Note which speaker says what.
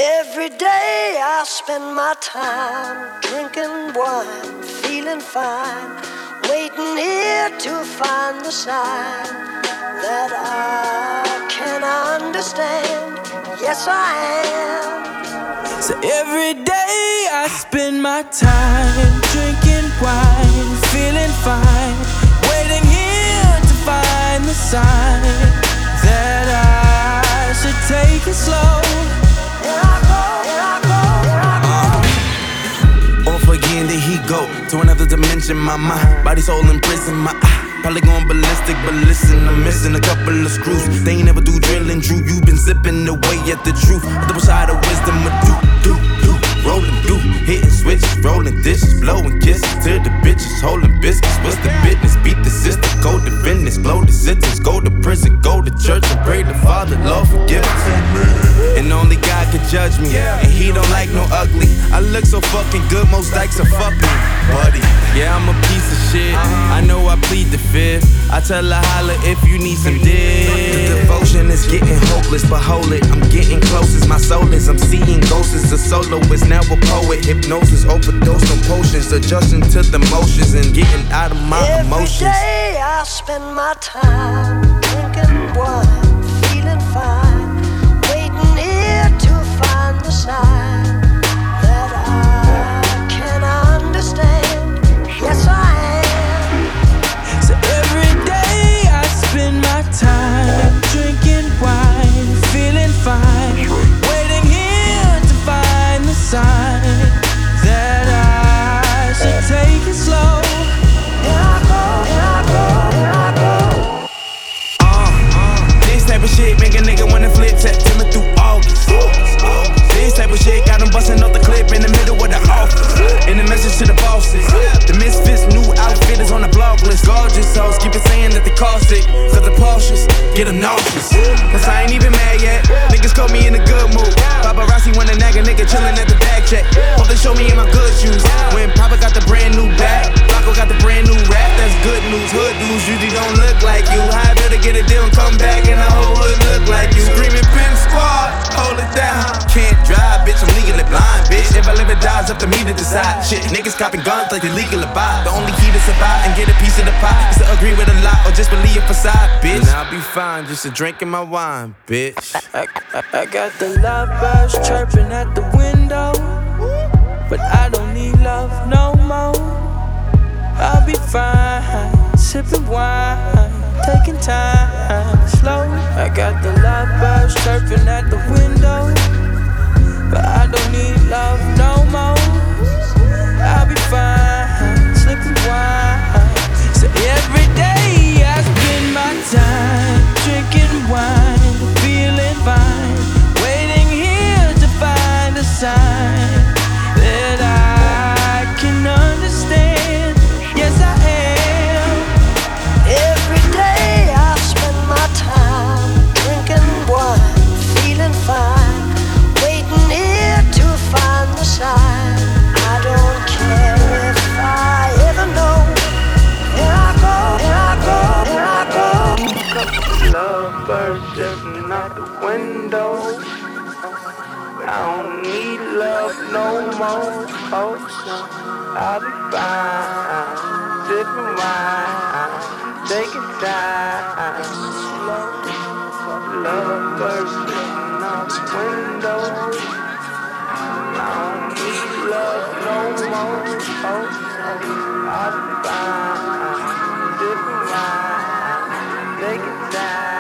Speaker 1: Every day I spend my time drinking wine, feeling fine, waiting here to find the sign that I can understand. Yes, I am.
Speaker 2: So every day I spend my time drinking wine, feeling fine, waiting here to find the sign that I should take it slow.
Speaker 3: Off again, there he go to another dimension. My mind, body, soul in prison. My eye, probably going ballistic, but listen, I'm missing a couple of screws. They ain't never do drilling, Drew. You been zipping away at the truth. Double side of wisdom, a do, rolling, hitting switch, rolling dishes, blowing kisses to the bitches, holding biscuits. What's the business? Beat the system, go to business, blow the sentence, go to prison, go to church and pray the Father, Lord forgive us. And only God can judge me, and He don't like no ugly. I look so fucking good, most likes are fuck me, buddy. Yeah, I'm a piece of shit. I know I plead the fifth. I tell her holla if you need some dick. The devotion is getting hopeless, but hold it, I'm getting close as my soul is. I'm seeing ghosts as a soloist, now a poet. Hypnosis, overdose on potions, adjusting to the motions and getting out of my emotions.
Speaker 1: Every day I spend my time drinking wine, feeling fine, waiting here to find the sign that I can understand. Yes, I am.
Speaker 2: So every day I spend my time drinking wine, feeling fine, waiting here to find the sign that I should take it slow.
Speaker 3: This type of shit make a nigga wanna flip September through August. This type of shit got them bustin' off the clip in the middle of the office. In the message to the bosses, the misfits new outfit is on the blog list. Gorgeous hoes keep it saying that they cost it, cause the Porsches get them nauseous. Cause I ain't even mad yet, niggas caught me in a good mood. Paparazzi wanna nag a nigga chillin' at the bag check. Hope they show me in my good shoes. When Papa got the brand new bag, Flacco got the brand new rap, that's good news. Hood dudes usually don't look like you. How I better get a deal and come back and the whole hood look like you. Screaming pimp squad, hold it down. Can't drive, bitch, I'm legally blind, bitch. If I live or die, it's up to me to decide. Shit, niggas copping guns like they legal to buy. The only key to survive and get a piece of the pie is to agree with a lot or just believe a facade, bitch. And I'll be fine, just a drink in my wine, bitch.
Speaker 2: I got the lovebirds chirping at the window, but I don't need love no more. I'll be fine, sipping wine, taking time slow. I got the lovebirds chirping at the window, but I don't need love no more. I'll be fine, sipping wine. So every day I spend my time drinking wine, feeling fine, waiting here to find a sign that I can understand. Yes, I am.
Speaker 1: Every day I spend my time drinking wine, feeling fine, waiting here to find the sign. I don't care if I ever know. Here I go, here I go, here I go.
Speaker 4: Lovebirds jumping out the window. I don't need love no more. Oh, no, I'll be fine. Sipping wine, taking time. Lovebirds jumping out the window. I don't need love no more. Oh, no, I'll be fine. Sipping wine, taking time.